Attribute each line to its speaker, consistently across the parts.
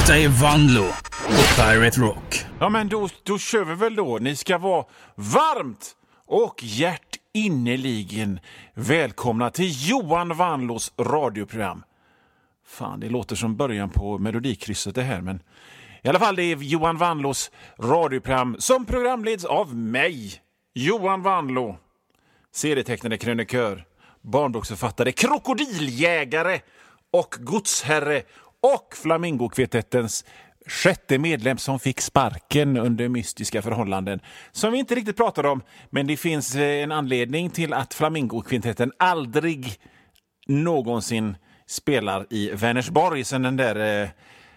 Speaker 1: Detta är Vanlo på Pirate Rock.
Speaker 2: Ja, men då kör vi väl då. Ni ska vara varmt och hjärtinnerligen välkomna till Johan Vanlos radioprogram. Fan, det låter som början på melodikrysset det här, men i alla fall det är Johan Vanlos radioprogram som programleds av mig, Johan Vanlo, serietecknade krönikör, barnboksförfattare, krokodiljägare och godsherre och Flamingokvintettens sjätte medlem som fick sparken under mystiska förhållanden som vi inte riktigt pratar om, men det finns en anledning till att Flamingokvintetten aldrig någonsin spelar i Vänersborg sen den där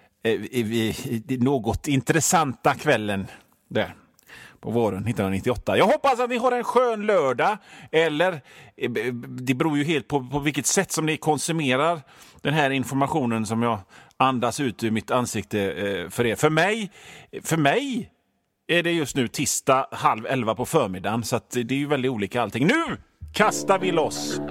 Speaker 2: något intressanta kvällen där på våren 1998. Jag hoppas att ni har en skön lördag, eller det beror ju helt på vilket sätt som ni konsumerar den här informationen som jag andas ut ur mitt ansikte för er. För mig är det just nu tisdag 10:30 på förmiddagen, så att det är ju väldigt olika allting. Nu kastar vi loss!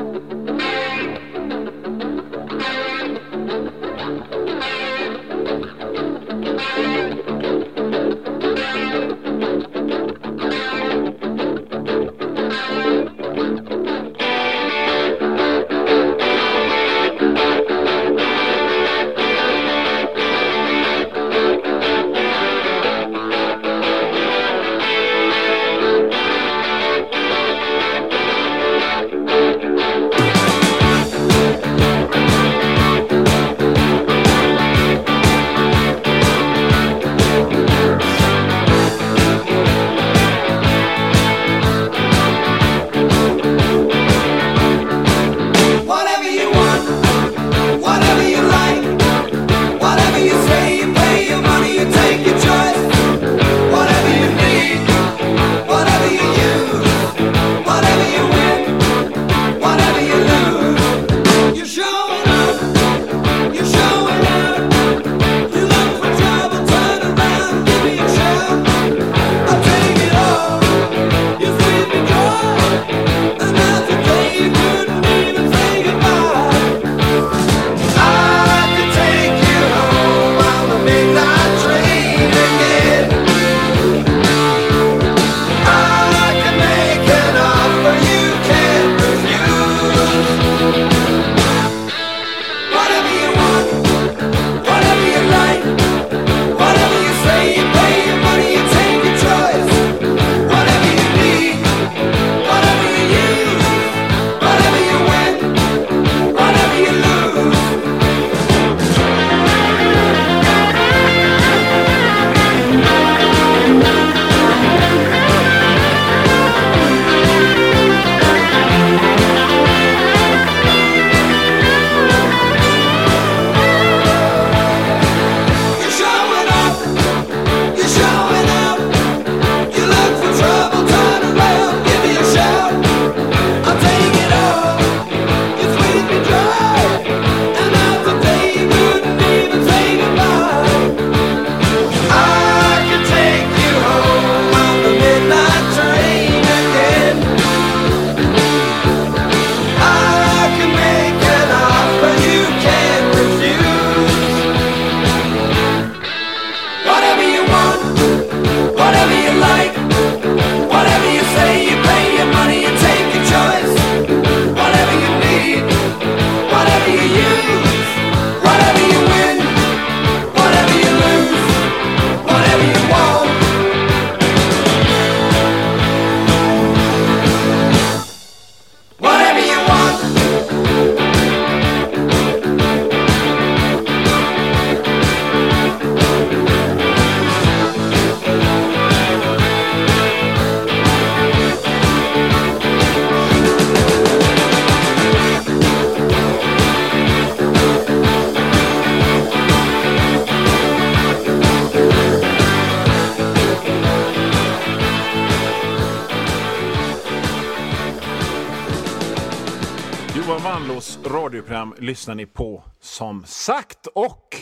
Speaker 2: Vanlos radioprogram lyssnar ni på som sagt, och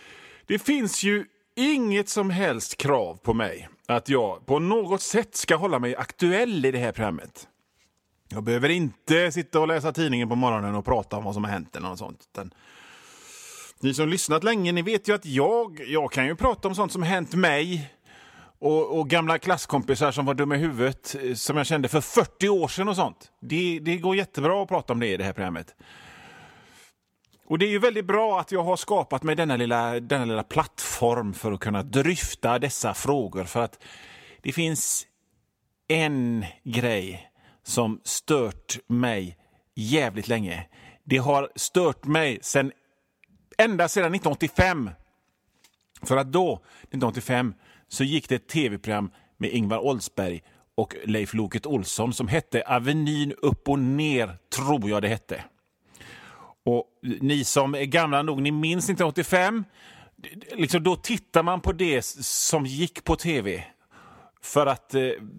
Speaker 2: det finns ju inget som helst krav på mig att jag på något sätt ska hålla mig aktuell i det här programmet. Jag behöver inte sitta och läsa tidningen på morgonen och prata om vad som har hänt eller något sånt. Ni som lyssnat länge, ni vet ju att jag kan ju prata om sånt som hänt mig och gamla klasskompisar som var dumma i huvudet som jag kände för 40 år sedan och sånt. Det går jättebra att prata om det i det här programmet. Och det är ju väldigt bra att jag har skapat mig denna lilla plattform för att kunna dryfta dessa frågor. För att det finns en grej som stört mig jävligt länge. Det har stört mig ända sedan 1985. För att då, 1985, så gick det ett tv-program med Ingvar Oldsberg och Leif Loket Olsson som hette Avenyn upp och ner, tror jag det hette. Och ni som är gamla nog, ni minns 1985, liksom då tittar man på det som gick på tv. För att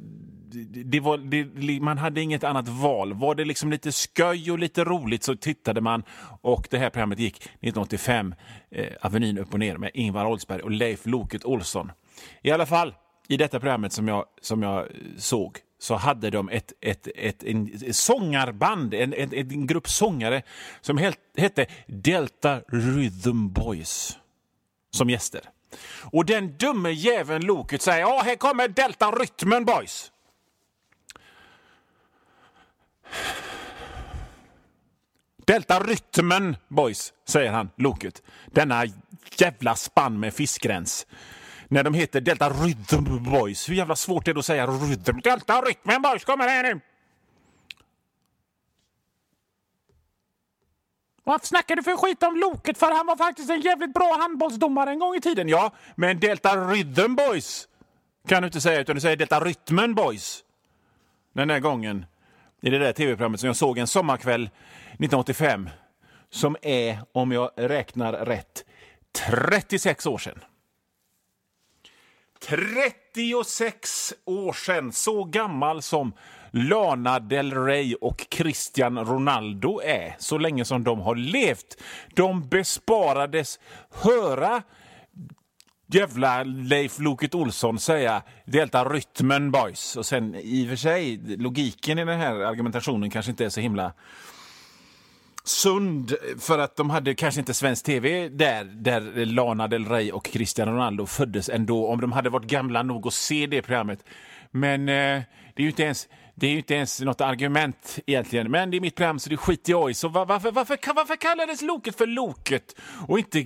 Speaker 2: man hade inget annat val. Var det liksom lite sköj och lite roligt så tittade man. Och det här programmet gick 1985, Avenyn upp och ner med Ingvar Oldsberg och Leif Loket Olsson. I alla fall, i detta programmet som jag såg så hade de en sångarband, en grupp sångare som hette Delta Rhythm Boys som gäster. Och den dumme jäveln Loket säger: ja, här kommer Delta Rhythm Boys. Delta Rhythm Boys, säger han, Loket. Denna jävla spann med fiskgräns. När de heter Delta Rhythm Boys. Hur jävla svårt är det att säga rhythm? Delta Rhythm Boys, kommer här nu! Vad snackar du för skit om Loket? För han var faktiskt en jävligt bra handbollsdomare en gång i tiden. Ja, men Delta Rhythm Boys kan du inte säga, utan du säger Delta Rhythm Boys. Den här gången i det där tv-programmet som jag såg en sommarkväll 1985. Som är, om jag räknar rätt, 36 år sedan. 36 år sedan, så gammal som Lana Del Rey och Cristian Ronaldo är, så länge som de har levt. De besparades höra jävla Leif Loket Olsson säga Delta Rhythm Boys. Och sen i och för sig, logiken i den här argumentationen kanske inte är så himla sund, för att de hade kanske inte svensk tv där Lana Del Rey och Cristiano Ronaldo föddes ändå, om de hade varit gamla nog att se det programmet. Men det är ju inte ens något argument egentligen. Men det är mitt program, så det skiter jag i. Så varför kallades Loket för Loket och inte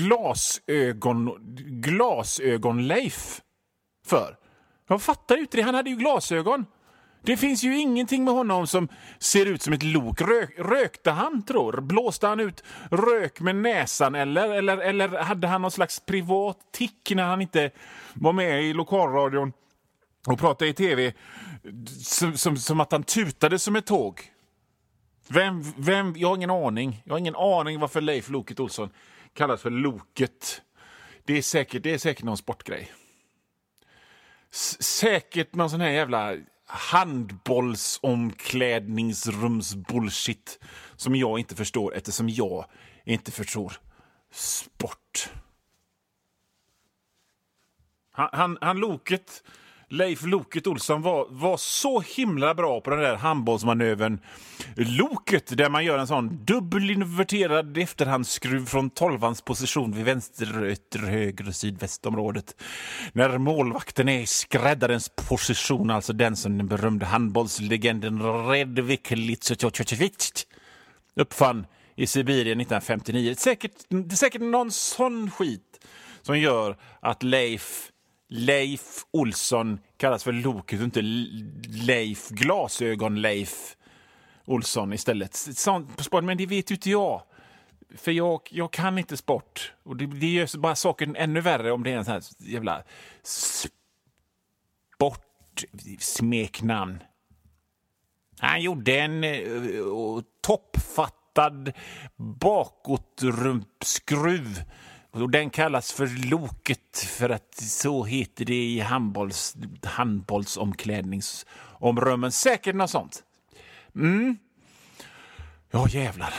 Speaker 2: glasögon-Leif för? Jag fattar ju inte det, han hade ju glasögon. Det finns ju ingenting med honom som ser ut som ett lok. Rökte han, tror? Blåste han ut rök med näsan? Eller hade han någon slags privat tick när han inte var med i lokalradion och pratade i tv? Som att han tutade som ett tåg. Vem? Jag har ingen aning. Jag har ingen aning varför Leif Loket Olsson kallas för Loket. Det är säkert någon sportgrej. Säkert någon sån här jävla handbollsomklädningsrumsbullshit som jag inte förstår, eftersom jag inte förstår sport. Han Loket, Leif Loket Olsson var så himla bra på den där handbollsmanövern Loket, där man gör en sån dubbelinverterad efterhandsskruv från 12ans position vid vänster, höger och sydvästområdet. När målvakten är i skräddarens position, alltså den som den berömde handbollslegenden Redvik Litsochochovic uppfann i Sibirien 1959. Det är säkert någon sån skit som gör att Leif Olsson kallas för Loket och inte Leif Glasögon-Leif Olsson istället. Sport, men det vet ju inte jag. För jag kan inte sport. Och det gör bara saken ännu värre om det är en sån här jävla sportsmeknamn. Han gjorde en toppfattad bakåtrumpskruv. Och den kallas för Loket för att så heter det i handbollsomklädningsomrummen. Säkert något sånt. Ja, jävlar.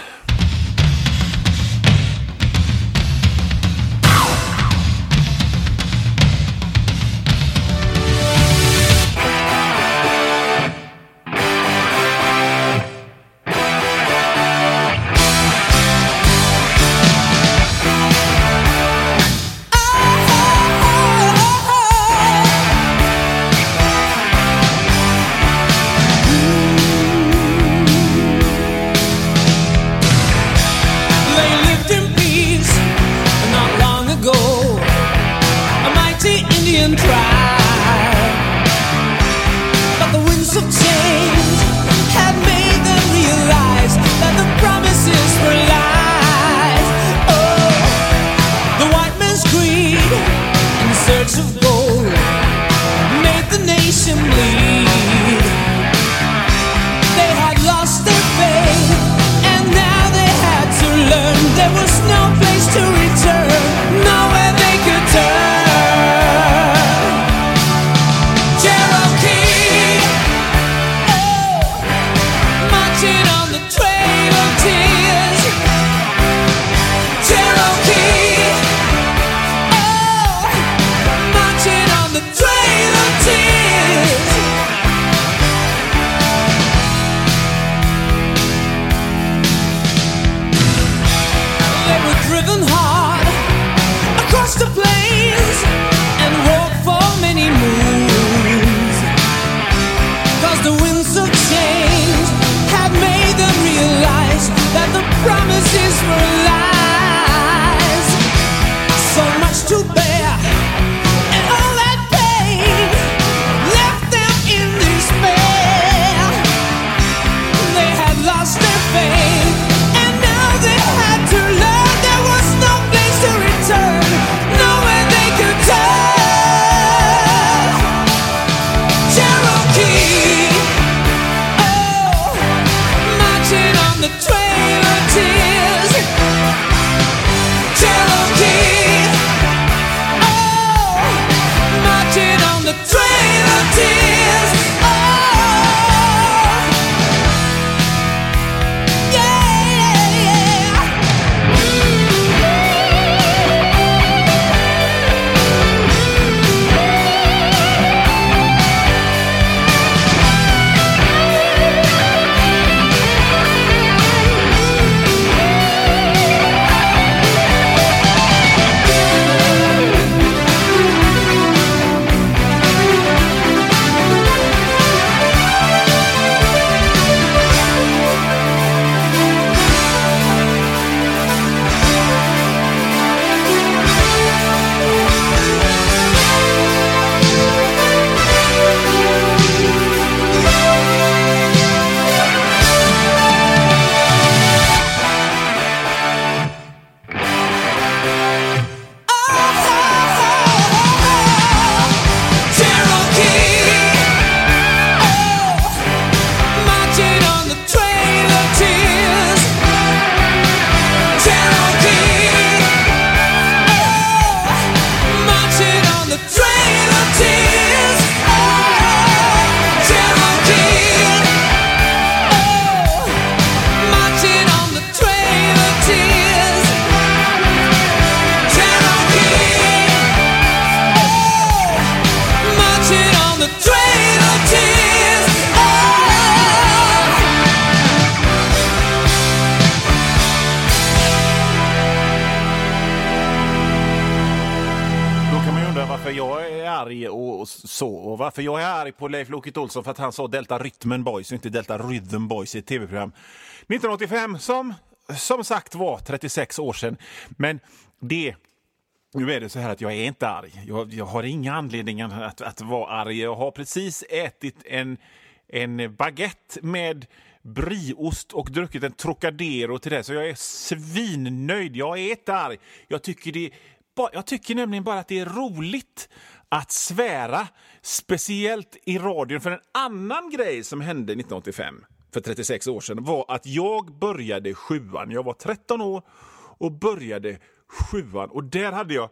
Speaker 2: så. Och varför jag är arg på Leif Loket Olsson för att han sa Delta Rhythm Boys och inte Delta Rhythm Boys i ett tv-program 1985 som sagt var 36 år sedan. Men nu är det så här att jag är inte arg. Jag har inga anledningar att vara arg. Jag har precis ätit en baguette med brieost och druckit en Trocadero till det. Så jag är svinnöjd. Jag är inte arg. Jag tycker nämligen bara att det är roligt att svära. Speciellt i radion. För en annan grej som hände 1985 för 36 år sedan var att jag började 7:an. Jag var 13 år och började 7:an. Och där hade jag...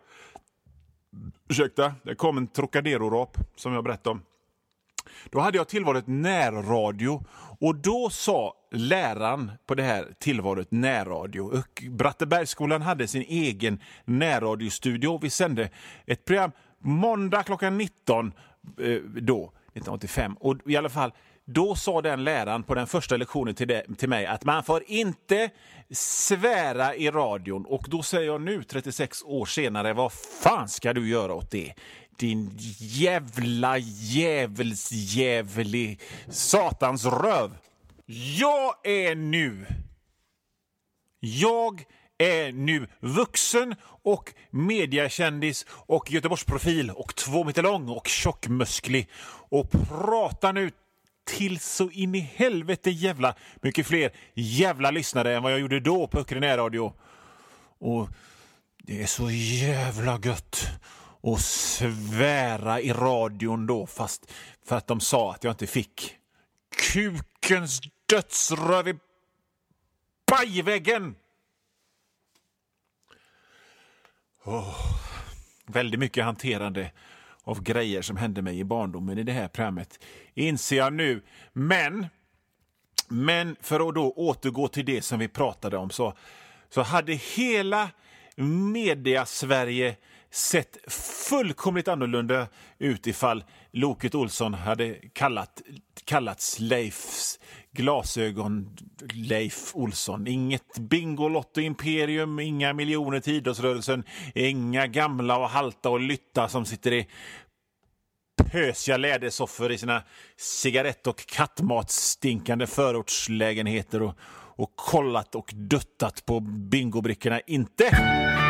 Speaker 2: det kom en Trocadero-rap som jag berättade om. Då hade jag tillvalet närradio och då sa läraren på det här tillvalet närradio. Och Brattebergsskolan hade sin egen närradiostudio. Vi sände ett program måndag klockan 19 då, 1985. Och i alla fall, då sa den läraren på den första lektionen till mig att man får inte svära i radion. Och då säger jag nu, 36 år senare, vad fan ska du göra åt det? Din jävlig satans röv. Jag är nu vuxen och mediakändis och Göteborgsprofil och 2 meter lång och tjockmusklig och pratar nu till så in i helvete jävla mycket fler jävla lyssnare än vad jag gjorde då på Öckre närradio. Och det är så jävla gött att svära i radion då, fast för att de sa att jag inte fick. Kukens dödsröv i bajväggen. Väldigt mycket hanterande av grejer som hände mig i barndomen i det här programmet, inser jag nu. Men för att då återgå till det som vi pratade om, så hade hela media-Sverige sett fullkomligt annorlunda ut ifall Loket Olsson hade kallats Leifs glasögon Leif Olsson. Inget Bingolotto Imperium, inga miljoner till idrottsrörelsen, inga gamla och halta och lytta som sitter i pösiga lädersoffor i sina cigarett- och kattmatstinkande förortslägenheter och kollat och duttat på bingobrickorna. Inte!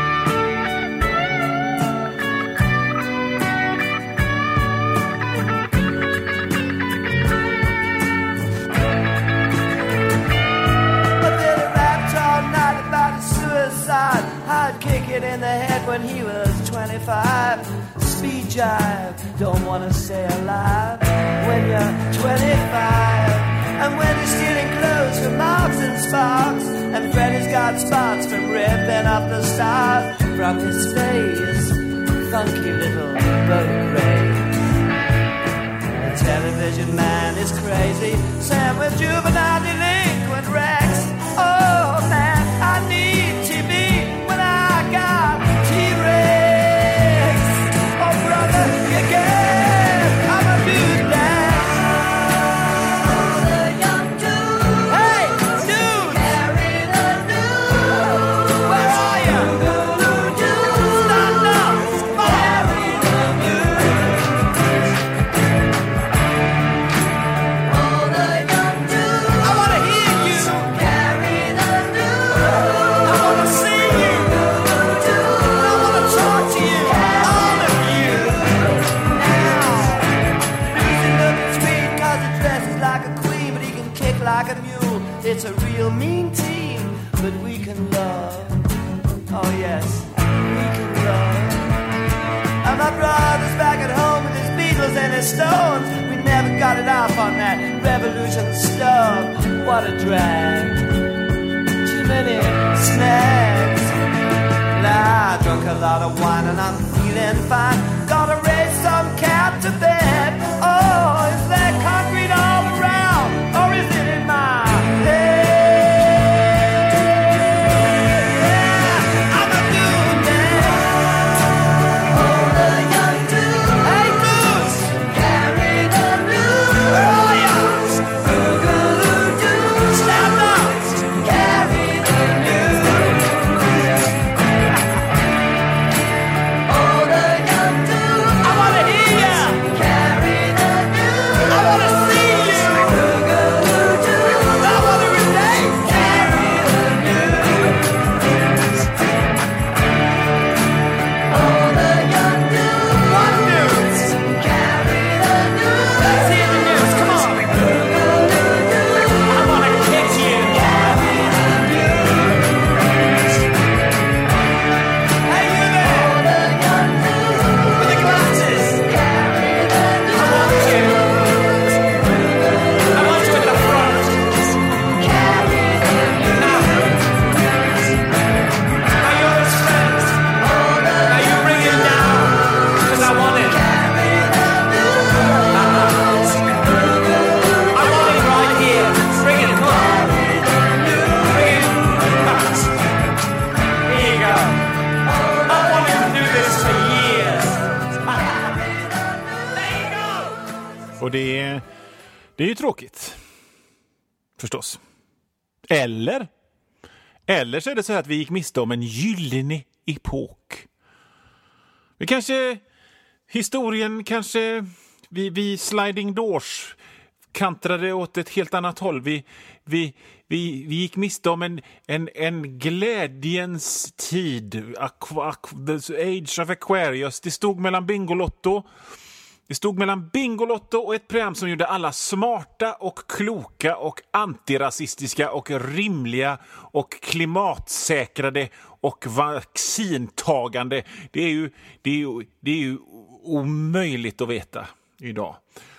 Speaker 3: I'd kick it in the head when he was 25. Speed jive, don't wanna stay alive when you're 25. And when you're stealing clothes from Marks and Sparks, and Freddy's got spots from ripping up the stars from his face, funky little boat race. The television man is crazy, Sam with juvenile delinquent Rex. Oh man, I need TV when I got T-Rex. Oh brother, you get, I'm a dude now. Oh, the young dude. Hey, dude. Carry the news. Where are you? Stand up. Carry the news. Oh, the young dude. I want to hear you. Carry the news. I want to see you. I want to talk to you. All of you. Now, Lucy looking sweet 'cause he dresses like a queen, but he can kick like a mule. It's a real mean team, but we can love. Oh yes, we can love. And my brother's back at home with his Beatles and his Stones. We never got it off on that revolution stuff. What a drag. Too many snacks. Nah, I drunk a lot of wine and I'm feeling fine. Gotta raise some cat to bed. Oh, is there concrete all around? Or is it in my head? Yeah, I'm a dude now. Oh, the young dude. Hey, dudes. Carry the news. Where are you? Boogaloo-doo. Stand up. Carry the news. Oh, the young dude.
Speaker 2: Det är ju tråkigt. Förstås. Eller så är det så här att vi gick miste om en gyllene epok. Historien kanske vi sliding doors kantrade åt ett helt annat håll. Vi gick miste om en glädjens tid. The age of Aquarius. Det stod mellan Bingolotto och ett program som gjorde alla smarta och kloka och antirasistiska och rimliga och klimatsäkrade och vaccintagande. Det är ju omöjligt att veta idag.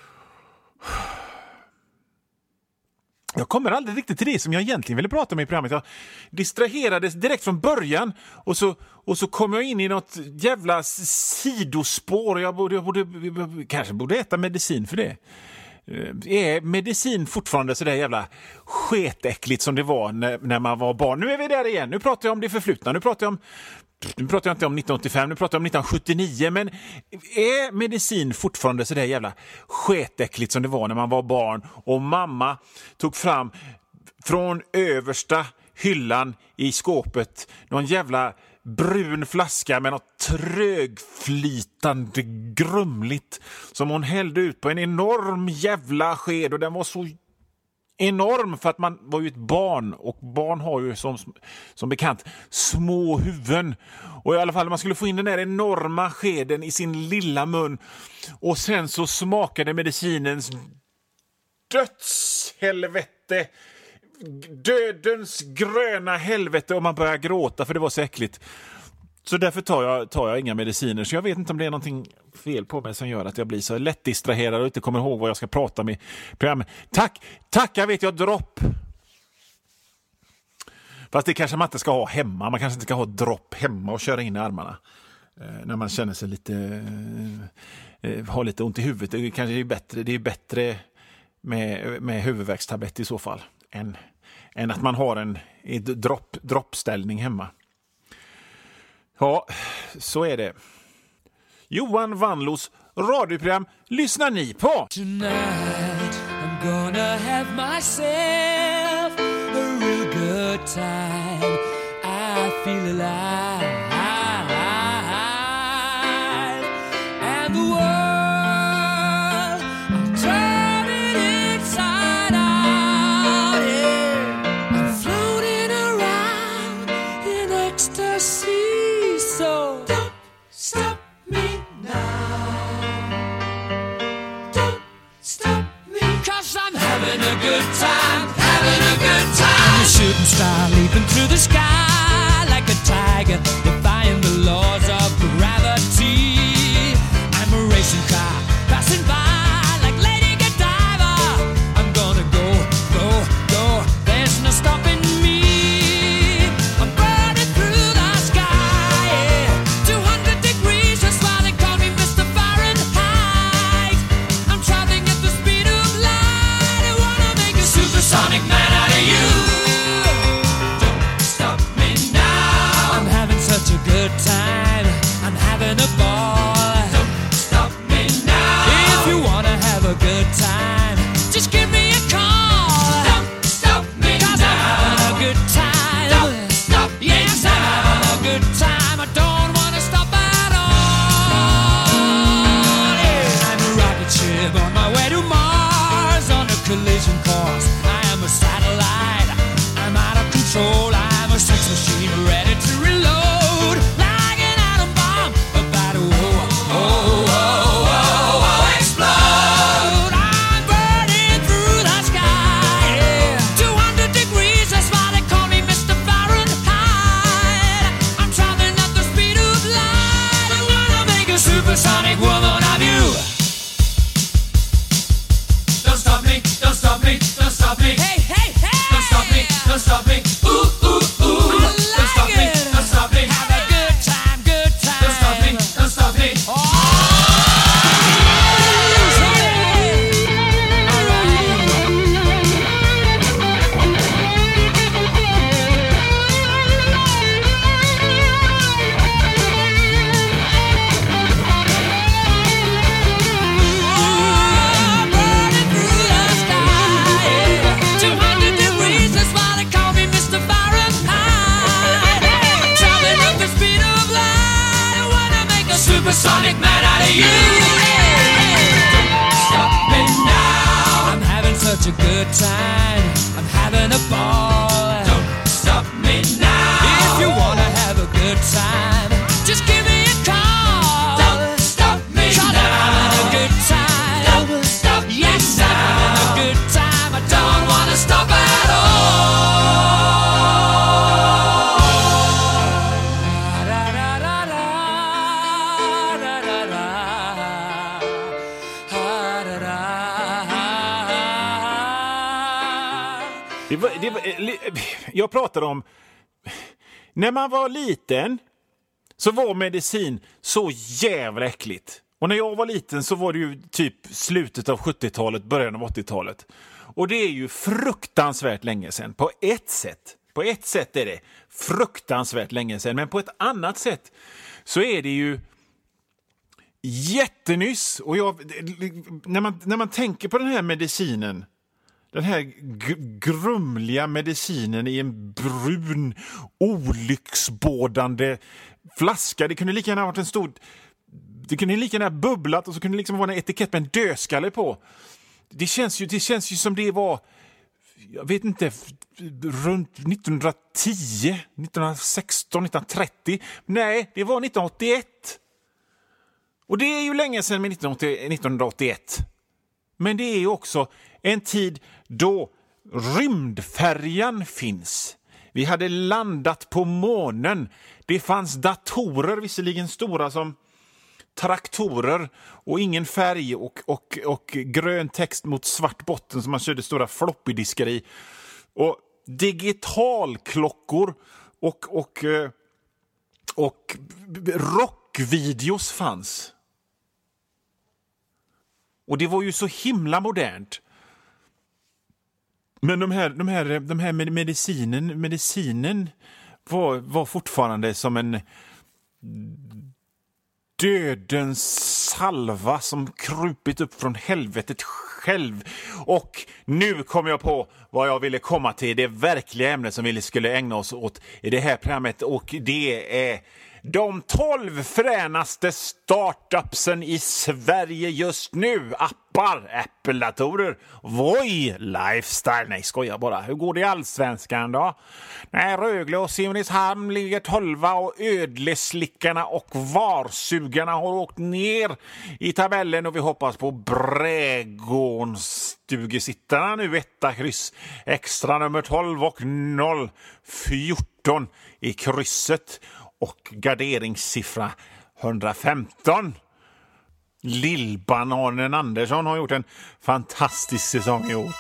Speaker 2: Jag kommer aldrig riktigt till det som jag egentligen ville prata om i programmet. Jag distraherades direkt från början och så kom jag in i något jävla sidospår. Jag kanske borde äta medicin för det. Är medicin fortfarande så där jävla sketäckligt som det var när man var barn? Nu är vi där igen. Nu pratar jag om det förflutna. Nu pratar jag inte om 1985, nu pratar jag om 1979. Men är medicin fortfarande så där jävla sketäckligt som det var när man var barn och mamma tog fram från översta hyllan i skåpet någon jävla brun flaska med något trögflytande grumligt som hon hällde ut på en enorm jävla sked, och den var så enorm för att man var ju ett barn, och barn har ju som bekant små huvuden, och i alla fall man skulle få in den där enorma skeden i sin lilla mun, och sen så smakade medicinens dödshelvete, dödens gröna helvete, och man började gråta för det var så äckligt. Så därför tar jag inga mediciner. Så jag vet inte om det är någonting fel på mig som gör att jag blir så lätt distraherad och inte kommer ihåg vad jag ska prata med programmet. Tack, jag vet, jag dropp. Fast det kanske man inte ska ha hemma. Man kanske inte ska ha dropp hemma och köra in i armarna. När man känner sig lite... har lite ont i huvudet. Det kanske är bättre. Det är bättre med huvudvärkstablett i så fall. Än att man har en droppställning hemma. Ja, så är det. Johan Vanlos radioprogram lyssnar ni på.
Speaker 4: Tonight I'm gonna have myself a real good time. I feel alive. And the world, I'm turning inside out. Yeah. I'm floating around in ecstasy. So don't stop me now. Don't stop me, 'cause I'm having a good time, having a good time. I'm a shooting star leaping through the sky like a tiger, defying the laws of gravity. I'm a racing car passing by like Lady Godiva. I'm gonna go, go, go. There's no stopping me. I'm burning through the sky, yeah. 200 degrees, that's why they call me Mr. Fahrenheit. I'm traveling at the speed of light. I wanna make a supersonic man out of you. Don't stop me now. I'm having such a good time. I'm having a ball. Don't stop me now. If you wanna have a good time, just give me a call. Don't stop me 'cause now. I'm having a good time. Don't stop me yes, now. I'm having a good time. I don't wanna stop at all. Yeah. I'm a rocket ship on my way to Mars on a collision course. I am a satellite. I'm out of control. I'm a sex machine ready to reload like an atom bomb about to explode. I'm burning through the sky, yeah. 200 degrees, that's why they call me Mr. Fahrenheit. I'm traveling at the speed of light. I wanna make a supersonic woman of you. Don't stop me, don't stop me, don't stop me. Hey, hey, hey! Don't stop me, don't stop me. Ooh, ooh. supersonic man out of you. Don't stop me now. I'm having such a good time. I'm having a ball. Don't stop me now. If you wanna have a good time, just give me a call. Don't stop me now. I'm having a good time. Don't stop me now. Yes, I'm having a good time. I don't wanna stop at all.
Speaker 2: Jag pratar om när man var liten så var medicin så jävla äckligt. Och när jag var liten så var det ju typ slutet av 70-talet, början av 80-talet. Och det är ju fruktansvärt länge sedan på ett sätt. På ett sätt är det fruktansvärt länge sedan, men på ett annat sätt så är det ju jättenyss. Och när man tänker på den här medicinen, den här grumliga medicinen i en brun, olycksbådande flaska. Det kunde lika gärna ha varit en stor... Det kunde lika gärna ha bubblat och så kunde det liksom vara en etikett med en dödskalle på. Det känns ju som det var... Jag vet inte, runt 1910, 1916, 1930. Nej, det var 1981. Och det är ju länge sedan med 1981. Men det är ju också en tid då rymdfärjan finns. Vi hade landat på månen. Det fanns datorer, visserligen stora som traktorer och ingen färg och grön text mot svart botten som man körde stora floppydiskar i. Och digitalklockor och rockvideos fanns. Och det var ju så himla modernt. Men de här medicinen var fortfarande som en dödens salva som krupit upp från helvetet själv. Och nu kommer jag på vad jag ville komma till, det verkliga ämnet som vi skulle ägna oss åt i det här programmet, och det är de 12 fränaste startupsen i Sverige just nu. Appar, Apple-datorer, Voi, Lifestyle. Nej, skojar bara. Hur går det i Allsvenskan då? Nej, Rögle och Simrishamn ligger 12 och Ödleslickarna och Varsugarna har åkt ner i tabellen och vi hoppas på Brädgårdsstugesittarna nu 1 kryss. Extra nummer 12 och 014 i krysset. Och garderingssiffra 115. Lillbananen Andersson har gjort en fantastisk säsong i år.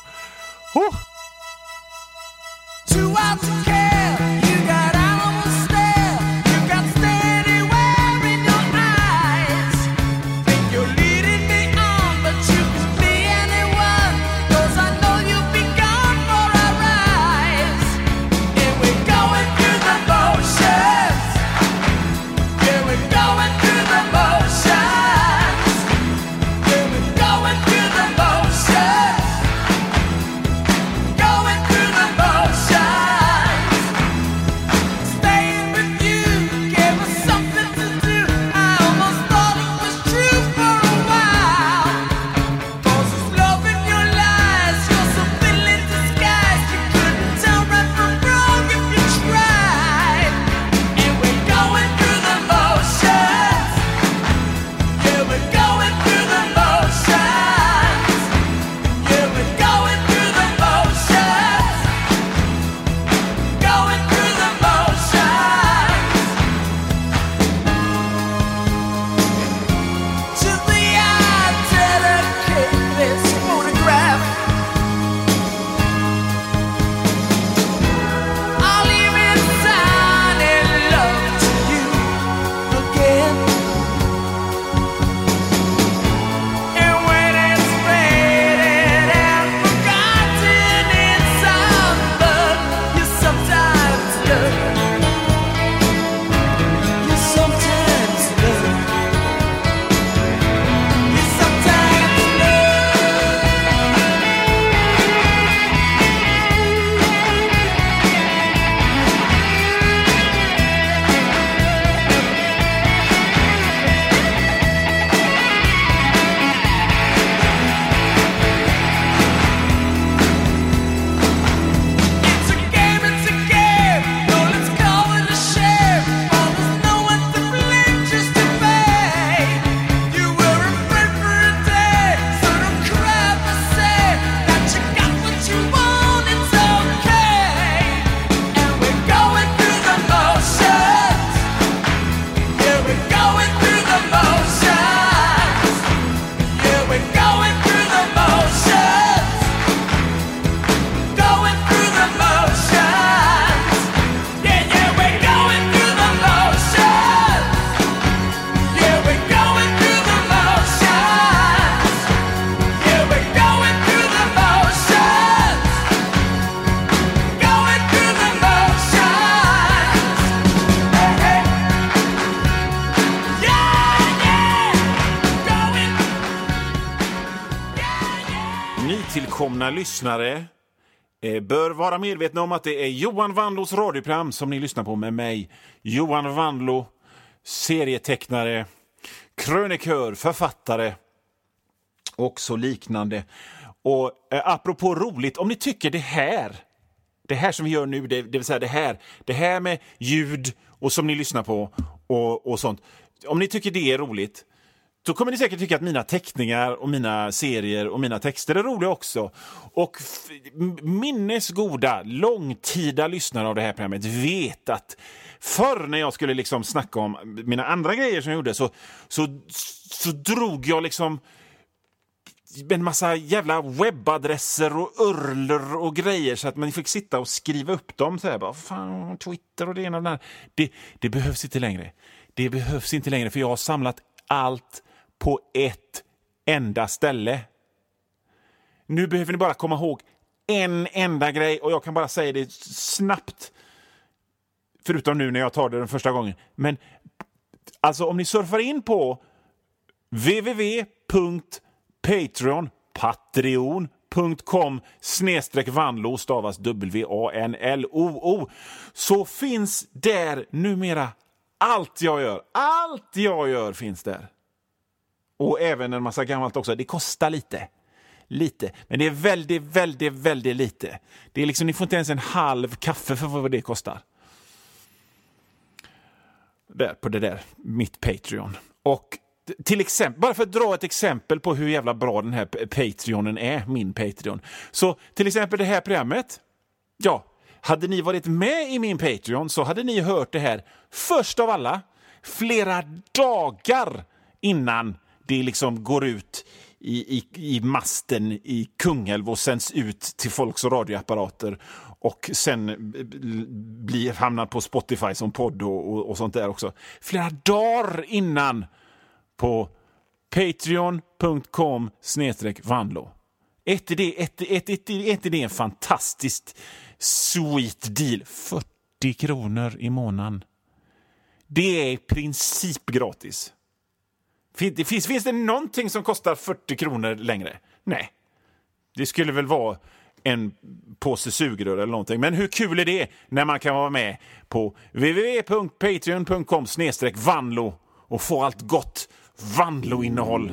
Speaker 2: nytillkomna lyssnare bör vara medvetna om att det är Johan Wanlås radioprogram som ni lyssnar på med mig, Johan Wanlå, serietecknare, krönikör, författare och så liknande. Och apropå roligt, om ni tycker det här som vi gör nu, det vill säga det här med ljud och som ni lyssnar på och sånt, om ni tycker det är roligt, då kommer ni säkert tycka att mina teckningar och mina serier och mina texter är roliga också. Och minnesgoda, långtida lyssnare av det här programmet vet att förr när jag skulle liksom snacka om mina andra grejer som jag gjorde så drog jag liksom en massa jävla webbadresser och urler och grejer så att man fick sitta och skriva upp dem så här, bara fan, Twitter och det ena och det där. Det behövs inte längre. Det behövs inte längre, för jag har samlat allt på ett enda ställe. Nu behöver ni bara komma ihåg en enda grej, och jag kan bara säga det snabbt, förutom nu när jag tar det den första gången. Men alltså om ni surfar in på patreon.com/Wanlå stavas WANLOO, så finns där numera allt jag gör finns där. Och även en massa gammalt också. Det kostar lite. Men det är väldigt, väldigt, väldigt lite. Det är liksom, ni får inte ens en halv kaffe för vad det kostar. Där på det där, mitt Patreon. Och till exempel, bara för att dra ett exempel på hur jävla bra den här Patreonen är, min Patreon. Så till exempel det här programmet. Ja, hade ni varit med i min Patreon så hade ni hört det här först av alla, flera dagar innan det liksom går ut i masten i Kungälv och sänds ut till folks radioapparater och sen hamnar på Spotify som podd och sånt där också. Flera dagar innan på patreon.com/Wanlå. Är det en fantastiskt sweet deal? 40 kronor i månaden. Det är i princip gratis. Finns det någonting som kostar 40 kronor längre? Nej. Det skulle väl vara en påse sugrör eller någonting. Men hur kul är det när man kan vara med på www.patreon.com/Wanlå och få allt gott Wanlå-innehåll.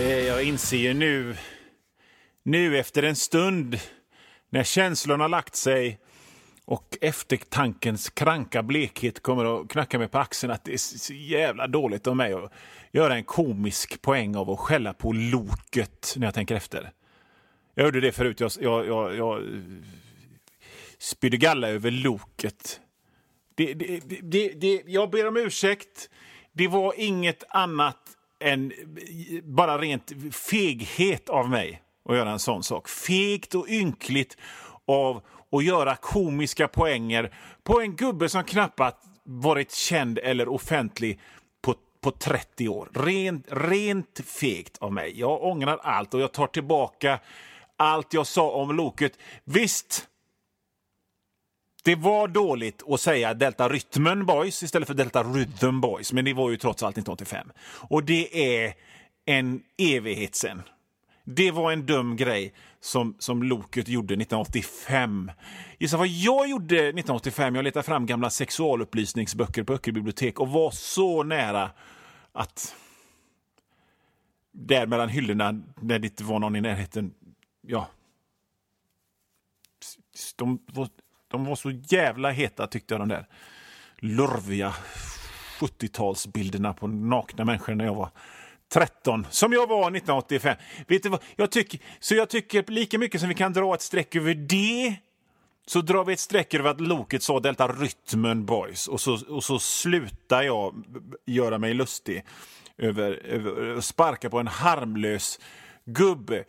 Speaker 2: Jag inser ju nu efter en stund när känslorna har lagt sig och eftertankens kranka blekhet kommer att knacka mig på axeln att det är så jävla dåligt av mig att göra en komisk poäng av att skälla på loket när jag tänker efter. Jag gjorde det förut. Jag spydde galla över loket. Jag ber om ursäkt. Det var inget annat än bara rent feghet av mig att göra en sån sak. Fegt och ynkligt av att göra komiska poänger på en gubbe som knappt varit känd eller offentlig på 30 år. Rent fegt av mig. Jag ångrar allt och jag tar tillbaka allt jag sa om loket. Visst, det var dåligt att säga Delta Rhythm Boys istället för Delta Rhythm Boys. Men det var ju trots allt 1985. Och det är en evighet sen. Det var en dum grej som loket gjorde 1985. Gissa vad jag gjorde 1985. Jag letade fram gamla sexualupplysningsböcker på Öckerbibliotek och var så nära att där mellan hyllorna när det inte var någon i närheten, ja, de var så jävla heta tyckte jag, de där lurviga 70-talsbilderna på nakna människor när jag var 13, som jag var 1985. Vet du vad? Jag tycker lika mycket som vi kan dra ett streck över det, så drar vi ett streck över att loket sa Delta Rhythm Boys. Och så slutar jag göra mig lustig över sparka på en harmlös gubbe.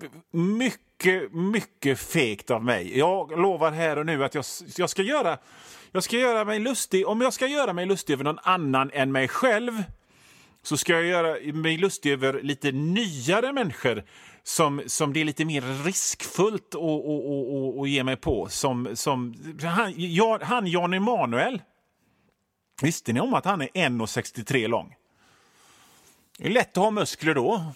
Speaker 2: Mycket fegt av mig. Jag lovar här och nu att jag ska göra mig lustig. Om jag ska göra mig lustig över någon annan än mig själv, så ska jag göra mig lustig över lite nyare människor som det är lite mer riskfullt att ge mig på. Som han Jan Emanuel. Visste ni om att han är 1,63 lång? Det är lätt att ha muskler då.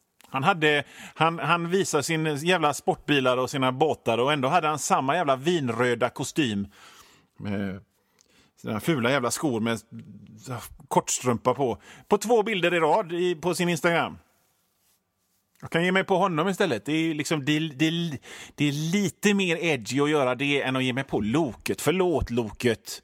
Speaker 2: Han visar sin jävla sportbilar och sina båtar, och ändå hade han samma jävla vinröda kostym med sina fula jävla skor med kortstrumpa på 2 bilder i rad på sin Instagram. Jag kan ge mig på honom istället. Det är liksom det är lite mer edgy att göra det än att ge mig på loket. Förlåt loket.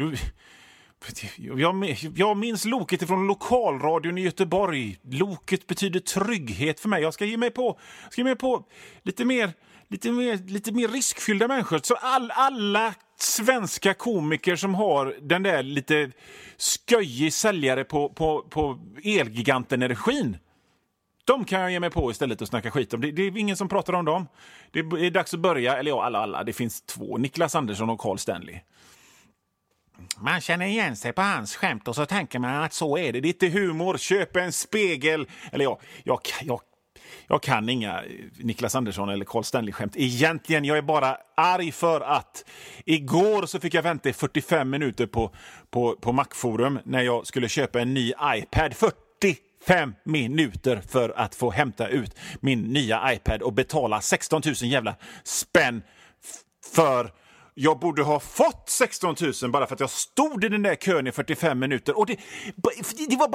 Speaker 2: Jag minns loket från lokalradion i Göteborg. Loket betyder trygghet för mig. Jag ska ge mig på lite mer riskfyllda människor. Så alla svenska komiker som har den där lite sköjig säljare på Elgiganten-energin, de kan jag ge mig på istället och snacka skit om. Det är ingen som pratar om dem. Det är dags att börja. Eller ja, alla. Det finns 2. Niklas Andersson och Carl Stanley. Man känner igen sig på hans skämt och så tänker man att så är det. Det är inte humor. Köp en spegel. Eller jag kan inga Niklas Andersson eller Carl Stanley-skämt. Egentligen, jag är bara arg för att igår så fick jag vänta 45 minuter på Macforum när jag skulle köpa en ny iPad. 45 minuter för att få hämta ut min nya iPad och betala 16 000 jävla spänn för... Jag borde ha fått 16 000 bara för att jag stod i den där kön i 45 minuter. Och det var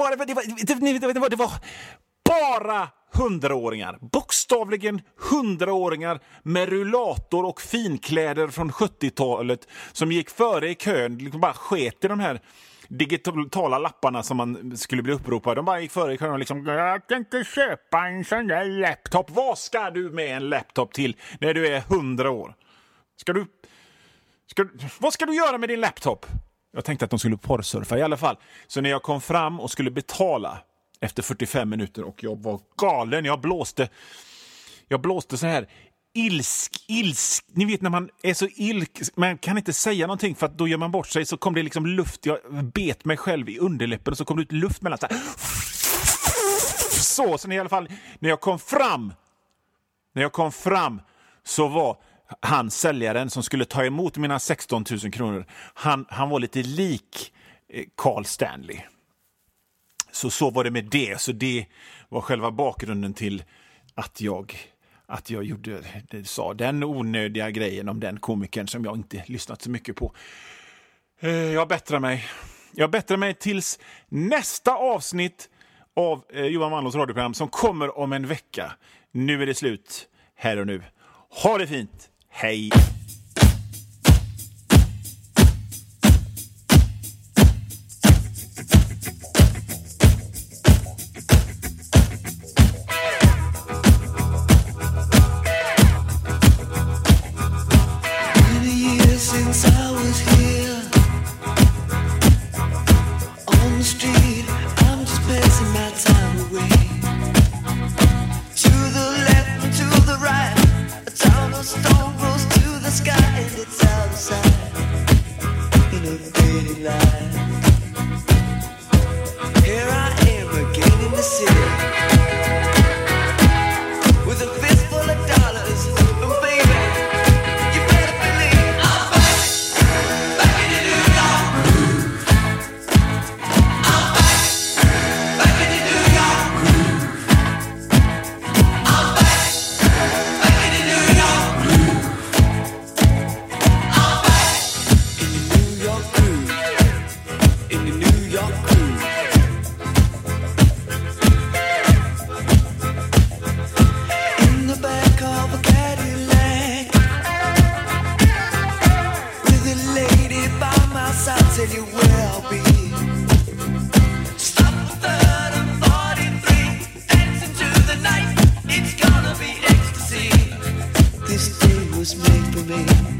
Speaker 2: bara 100-åringar. Bokstavligen 100-åringar med rullator och finkläder från 70-talet som gick före i kön. Liksom bara sket i de här digitala lapparna som man skulle bli uppropad. De bara gick före i kön och liksom, jag kan inte köpa en sån där laptop. Vad ska du med en laptop till när du är 100 år? Vad ska du göra med din laptop? Jag tänkte att de skulle porrsurfa i alla fall. Så när jag kom fram och skulle betala efter 45 minuter och jag var galen, jag blåste så här ilsk. Ni vet när man är så man kan inte säga någonting för att då gör man bort sig, så kom det liksom luft. Jag bet mig själv i underläppen och så kom det ut luft mellan så här. Så i alla fall när jag kom fram så var han säljaren som skulle ta emot mina 16 000 kronor, han var lite lik Carl Stanley. Så var det med det. Så det var själva bakgrunden till att jag sa den onödiga grejen om den komikern som jag inte lyssnat så mycket på. Jag bättrar mig tills nästa avsnitt av Johan Wanlås radioprogram som kommer om en vecka. Nu är det slut, här och nu. Ha det fint, hej!
Speaker 3: Since I was here on the street, I'm just passing my time away. To the left and to the right, a town of stone rose to the sky, and it's out of sight in a daily life. Here I am again in the city with a fistful of dollars, and baby, you better believe tell you where I'll be. Stop the 3rd and 43, dancing to the night. It's gonna be ecstasy. This day was made for me.